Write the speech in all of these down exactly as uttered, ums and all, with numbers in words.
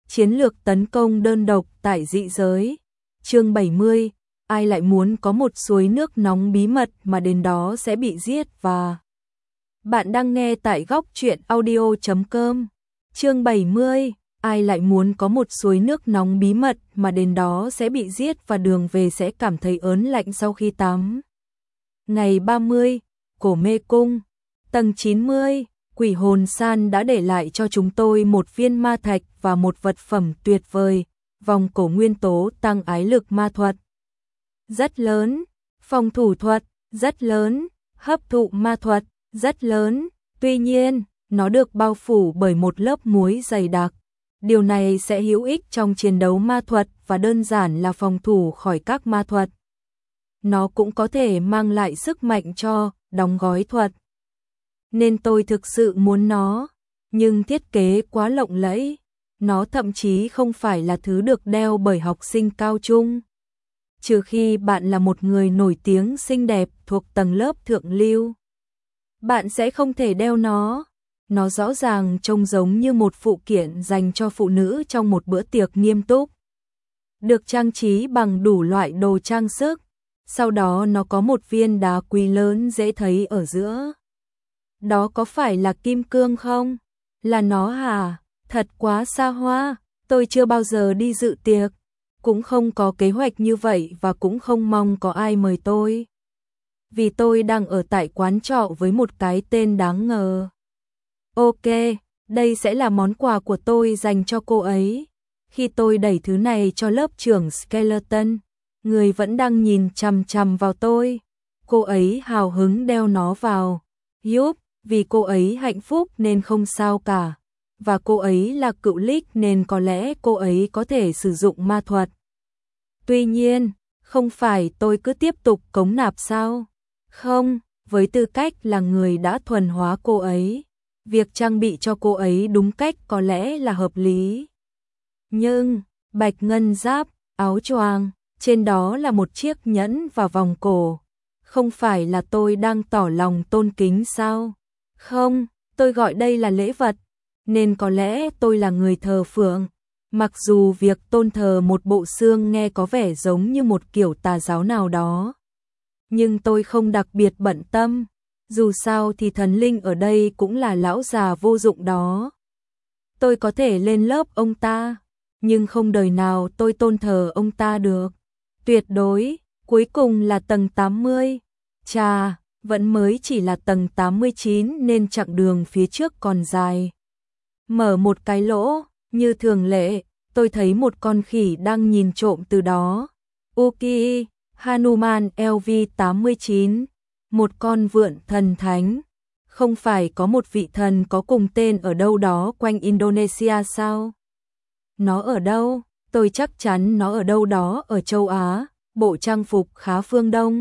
Chiến lược tấn công đơn độc tại dị giới. Chương bảy mươi, ai lại muốn có một suối nước nóng bí mật mà đến đó sẽ bị giết và... Bạn đang nghe tại góc truyện audio chấm com. Chương bảy mươi, ai lại muốn có một suối nước nóng bí mật mà đến đó sẽ bị giết và đường về sẽ cảm thấy ớn lạnh sau khi tắm. Ngày ba mươi, Cổ Mê Cung, tầng chín mươi, Quỷ Hồn San đã để lại cho chúng tôi một viên ma thạch và một vật phẩm tuyệt vời, vòng cổ nguyên tố tăng ái lực ma thuật. Rất lớn, phòng thủ thuật, rất lớn, hấp thụ ma thuật, rất lớn, tuy nhiên, nó được bao phủ bởi một lớp muối dày đặc. Điều này sẽ hữu ích trong chiến đấu ma thuật và đơn giản là phòng thủ khỏi các ma thuật. Nó cũng có thể mang lại sức mạnh cho đóng gói thuật. Nên tôi thực sự muốn nó, nhưng thiết kế quá lộng lẫy. Nó thậm chí không phải là thứ được đeo bởi học sinh cao trung. Trừ khi bạn là một người nổi tiếng xinh đẹp thuộc tầng lớp thượng lưu. Bạn sẽ không thể đeo nó. Nó rõ ràng trông giống như một phụ kiện dành cho phụ nữ trong một bữa tiệc nghiêm túc. Được trang trí bằng đủ loại đồ trang sức. Sau đó nó có một viên đá quý lớn dễ thấy ở giữa. Đó có phải là kim cương không? Là nó hả? Thật quá xa hoa. Tôi chưa bao giờ đi dự tiệc. Cũng không có kế hoạch như vậy và cũng không mong có ai mời tôi. Vì tôi đang ở tại quán trọ với một cái tên đáng ngờ. Ok, đây sẽ là món quà của tôi dành cho cô ấy. Khi tôi đẩy thứ này cho lớp trưởng Skeleton, người vẫn đang nhìn chằm chằm vào tôi. Cô ấy hào hứng đeo nó vào. Yup, vì cô ấy hạnh phúc nên không sao cả. Và cô ấy là cựu lích nên có lẽ cô ấy có thể sử dụng ma thuật. Tuy nhiên, không phải tôi cứ tiếp tục cống nạp sao? Không, với tư cách là người đã thuần hóa cô ấy, việc trang bị cho cô ấy đúng cách có lẽ là hợp lý. Nhưng, bạch ngân giáp, áo choàng, trên đó là một chiếc nhẫn và vòng cổ. Không phải là tôi đang tỏ lòng tôn kính sao? Không, tôi gọi đây là lễ vật, nên có lẽ tôi là người thờ phượng. Mặc dù việc tôn thờ một bộ xương nghe có vẻ giống như một kiểu tà giáo nào đó. Nhưng tôi không đặc biệt bận tâm. Dù sao thì thần linh ở đây cũng là lão già vô dụng đó. Tôi có thể lên lớp ông ta, nhưng không đời nào tôi tôn thờ ông ta được. Tuyệt đối, cuối cùng là tầng tám mươi. Chà, vẫn mới chỉ là tầng tám mươi chín nên chặng đường phía trước còn dài. Mở một cái lỗ, như thường lệ, tôi thấy một con khỉ đang nhìn trộm từ đó. Uki, Hanuman L V tám mươi chín, một con vượn thần thánh. Không phải có một vị thần có cùng tên ở đâu đó quanh Indonesia sao? Nó ở đâu? Tôi chắc chắn nó ở đâu đó ở châu Á, bộ trang phục khá phương Đông.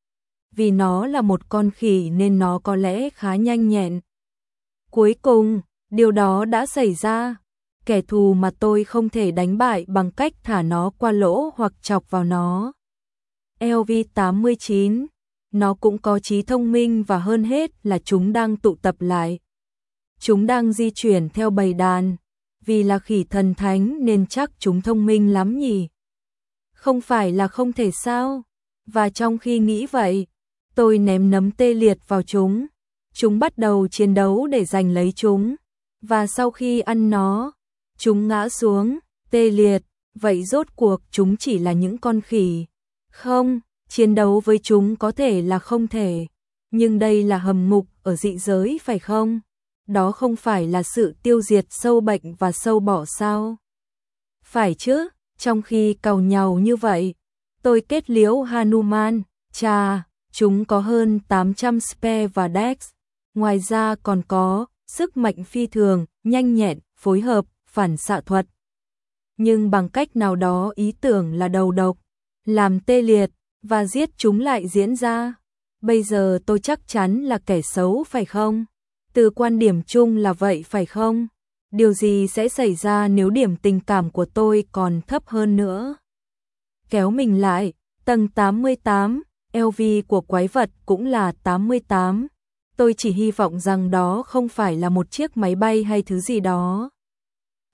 Vì nó là một con khỉ nên nó có lẽ khá nhanh nhẹn. Cuối cùng, điều đó đã xảy ra. Kẻ thù mà tôi không thể đánh bại bằng cách thả nó qua lỗ hoặc chọc vào nó. L V tám mươi chín, nó cũng có trí thông minh và hơn hết là chúng đang tụ tập lại. Chúng đang di chuyển theo bầy đàn. Vì là khỉ thần thánh nên chắc chúng thông minh lắm nhỉ. Không phải là không thể sao. Và trong khi nghĩ vậy, tôi ném nấm tê liệt vào chúng. Chúng bắt đầu chiến đấu để giành lấy chúng. Và sau khi ăn nó, chúng ngã xuống, tê liệt. Vậy rốt cuộc chúng chỉ là những con khỉ. Không, chiến đấu với chúng có thể là không thể. Nhưng đây là hầm ngục ở dị giới phải không? Đó không phải là sự tiêu diệt sâu bệnh và sâu bọ sao? Phải chứ, trong khi càu nhàu như vậy, tôi kết liễu Hanuman, chà, chúng có hơn tám trăm spare và dex. Ngoài ra còn có sức mạnh phi thường, nhanh nhẹn, phối hợp, phản xạ thuật. Nhưng bằng cách nào đó ý tưởng là đầu độc, làm tê liệt và giết chúng lại diễn ra. Bây giờ tôi chắc chắn là kẻ xấu phải không? Từ quan điểm chung là vậy phải không? Điều gì sẽ xảy ra nếu điểm tình cảm của tôi còn thấp hơn nữa? Kéo mình lại, tầng tám mươi tám, L V của quái vật cũng là tám mươi tám. Tôi chỉ hy vọng rằng đó không phải là một chiếc máy bay hay thứ gì đó.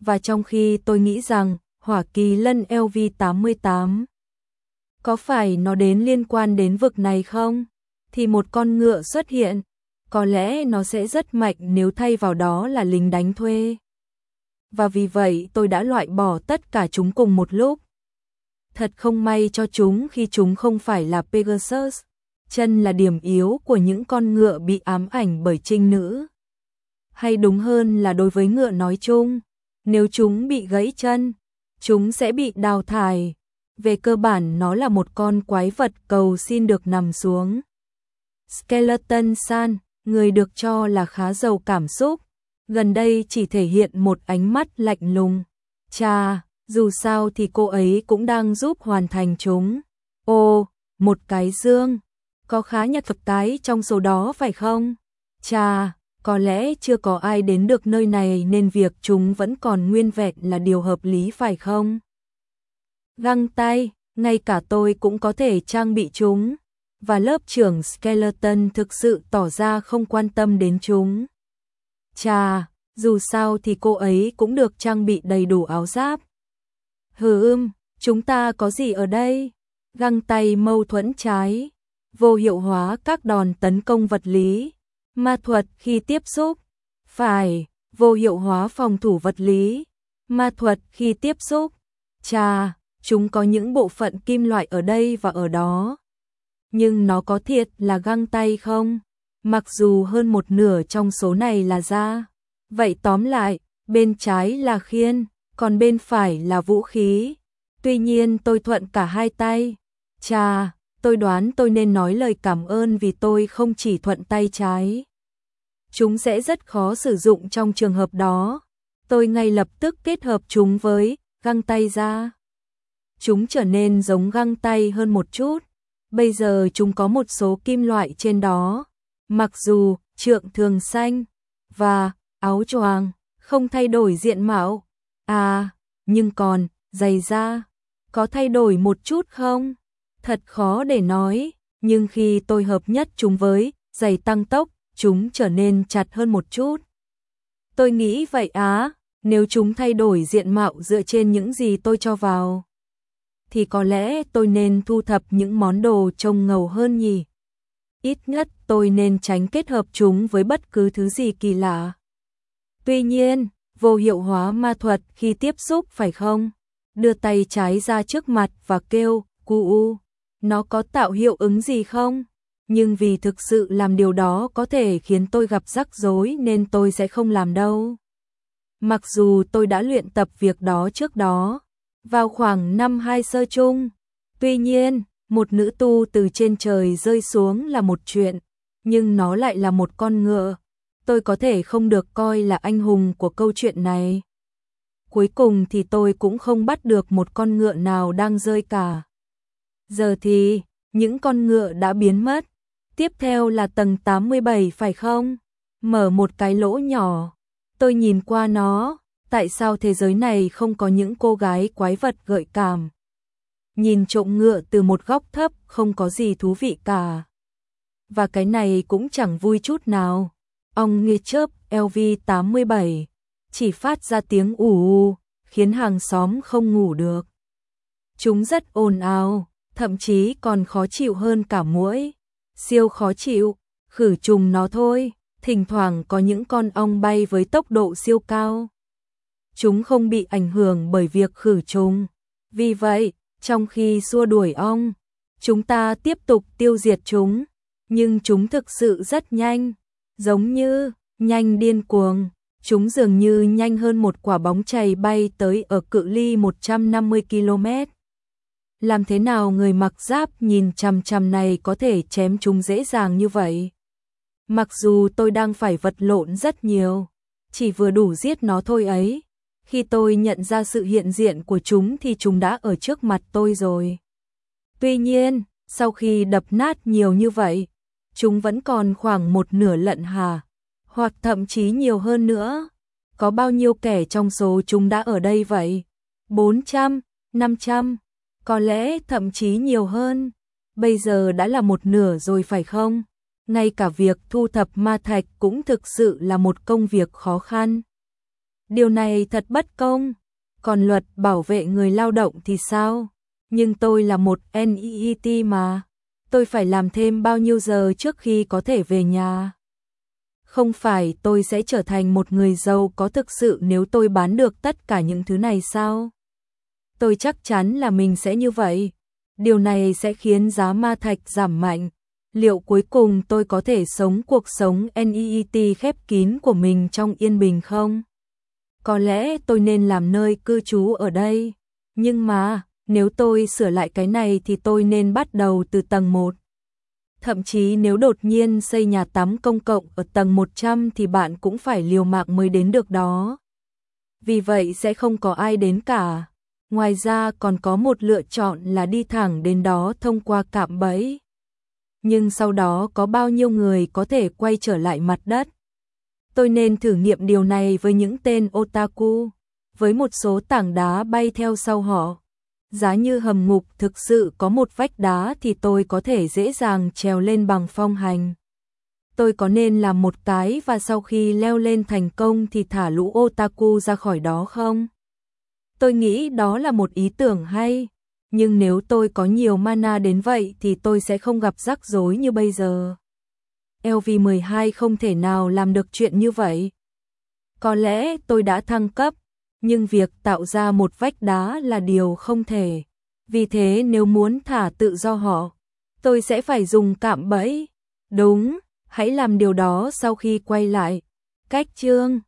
Và trong khi tôi nghĩ rằng hỏa kỳ lân L V tám mươi tám có phải nó đến liên quan đến vực này không? Thì một con ngựa xuất hiện, có lẽ nó sẽ rất mạnh nếu thay vào đó là lính đánh thuê. Và vì vậy tôi đã loại bỏ tất cả chúng cùng một lúc. Thật không may cho chúng khi chúng không phải là Pegasus. Chân là điểm yếu của những con ngựa bị ám ảnh bởi trinh nữ. Hay đúng hơn là đối với ngựa nói chung, nếu chúng bị gãy chân, chúng sẽ bị đào thải. Về cơ bản nó là một con quái vật cầu xin được nằm xuống. Skeleton San, người được cho là khá giàu cảm xúc, gần đây chỉ thể hiện một ánh mắt lạnh lùng. Chà, dù sao thì cô ấy cũng đang giúp hoàn thành chúng. Ồ, một cái dương. Có khá nhặt vật cái trong số đó phải không? Chà, có lẽ chưa có ai đến được nơi này nên việc chúng vẫn còn nguyên vẹn là điều hợp lý phải không? Găng tay, ngay cả tôi cũng có thể trang bị chúng. Và lớp trưởng Skeleton thực sự tỏ ra không quan tâm đến chúng. Chà, dù sao thì cô ấy cũng được trang bị đầy đủ áo giáp. Hừ ưm, chúng ta có gì ở đây? Găng tay mâu thuẫn trái. Vô hiệu hóa các đòn tấn công vật lý. Ma thuật khi tiếp xúc. Phải, vô hiệu hóa phòng thủ vật lý. Ma thuật khi tiếp xúc. Chà, chúng có những bộ phận kim loại ở đây và ở đó. Nhưng nó có thiệt là găng tay không? Mặc dù hơn một nửa trong số này là da. Vậy tóm lại, bên trái là khiên, còn bên phải là vũ khí. Tuy nhiên tôi thuận cả hai tay. Chà, tôi đoán tôi nên nói lời cảm ơn vì tôi không chỉ thuận tay trái. Chúng sẽ rất khó sử dụng trong trường hợp đó. Tôi ngay lập tức kết hợp chúng với găng tay da. Chúng trở nên giống găng tay hơn một chút. Bây giờ chúng có một số kim loại trên đó. Mặc dù trượng thường xanh và áo choàng không thay đổi diện mạo. À, nhưng còn giày da có thay đổi một chút không? Thật khó để nói, nhưng khi tôi hợp nhất chúng với giày tăng tốc, chúng trở nên chặt hơn một chút. Tôi nghĩ vậy á, nếu chúng thay đổi diện mạo dựa trên những gì tôi cho vào, thì có lẽ tôi nên thu thập những món đồ trông ngầu hơn nhỉ. Ít nhất tôi nên tránh kết hợp chúng với bất cứ thứ gì kỳ lạ. Tuy nhiên, vô hiệu hóa ma thuật khi tiếp xúc phải không? Đưa tay trái ra trước mặt và kêu, cu u. Nó có tạo hiệu ứng gì không? Nhưng vì thực sự làm điều đó có thể khiến tôi gặp rắc rối nên tôi sẽ không làm đâu. Mặc dù tôi đã luyện tập việc đó trước đó, vào khoảng năm hai sơ chung. Tuy nhiên, một nữ tu từ trên trời rơi xuống là một chuyện, nhưng nó lại là một con ngựa. Tôi có thể không được coi là anh hùng của câu chuyện này. Cuối cùng thì tôi cũng không bắt được một con ngựa nào đang rơi cả. Giờ thì, những con ngựa đã biến mất. Tiếp theo là tầng tám mươi bảy phải không? Mở một cái lỗ nhỏ. Tôi nhìn qua nó. Tại sao thế giới này không có những cô gái quái vật gợi cảm? Nhìn trộm ngựa từ một góc thấp không có gì thú vị cả. Và cái này cũng chẳng vui chút nào. Ong nghe chớp L V tám mươi bảy chỉ phát ra tiếng ù ù, khiến hàng xóm không ngủ được. Chúng rất ồn ào, thậm chí còn khó chịu hơn cả muỗi. Siêu khó chịu, khử trùng nó thôi. Thỉnh thoảng có những con ong bay với tốc độ siêu cao. Chúng không bị ảnh hưởng bởi việc khử trùng. Vì vậy, trong khi xua đuổi ong, chúng ta tiếp tục tiêu diệt chúng. Nhưng chúng thực sự rất nhanh, giống như nhanh điên cuồng. Chúng dường như nhanh hơn một quả bóng chày bay tới ở cự ly một trăm năm mươi ki lô mét. Làm thế nào người mặc giáp nhìn chằm chằm này có thể chém chúng dễ dàng như vậy? Mặc dù tôi đang phải vật lộn rất nhiều, chỉ vừa đủ giết nó thôi ấy. Khi tôi nhận ra sự hiện diện của chúng thì chúng đã ở trước mặt tôi rồi. Tuy nhiên, sau khi đập nát nhiều như vậy, chúng vẫn còn khoảng một nửa lận hả? Hoặc thậm chí nhiều hơn nữa. Có bao nhiêu kẻ trong số chúng đã ở đây vậy? bốn trăm, năm trăm, có lẽ thậm chí nhiều hơn. Bây giờ đã là một nửa rồi phải không? Ngay cả việc thu thập ma thạch cũng thực sự là một công việc khó khăn. Điều này thật bất công. Còn luật bảo vệ người lao động thì sao? Nhưng tôi là một en i i tê mà. Tôi phải làm thêm bao nhiêu giờ trước khi có thể về nhà? Không phải tôi sẽ trở thành một người giàu có thực sự nếu tôi bán được tất cả những thứ này sao? Tôi chắc chắn là mình sẽ như vậy. Điều này sẽ khiến giá ma thạch giảm mạnh. Liệu cuối cùng tôi có thể sống cuộc sống en i i tê khép kín của mình trong yên bình không? Có lẽ tôi nên làm nơi cư trú ở đây. Nhưng mà, nếu tôi sửa lại cái này thì tôi nên bắt đầu từ tầng một. Thậm chí nếu đột nhiên xây nhà tắm công cộng ở tầng một trăm thì bạn cũng phải liều mạng mới đến được đó. Vì vậy sẽ không có ai đến cả. Ngoài ra còn có một lựa chọn là đi thẳng đến đó thông qua cạm bẫy. Nhưng sau đó có bao nhiêu người có thể quay trở lại mặt đất? Tôi nên thử nghiệm điều này với những tên otaku, với một số tảng đá bay theo sau họ. Giá như hầm ngục thực sự có một vách đá thì tôi có thể dễ dàng trèo lên bằng phong hành. Tôi có nên làm một cái và sau khi leo lên thành công thì thả lũ otaku ra khỏi đó không? Tôi nghĩ đó là một ý tưởng hay, nhưng nếu tôi có nhiều mana đến vậy thì tôi sẽ không gặp rắc rối như bây giờ. lờ vê mười hai không thể nào làm được chuyện như vậy. Có lẽ tôi đã thăng cấp, nhưng việc tạo ra một vách đá là điều không thể. Vì thế nếu muốn thả tự do họ, tôi sẽ phải dùng cạm bẫy. Đúng, hãy làm điều đó sau khi quay lại. Cách chương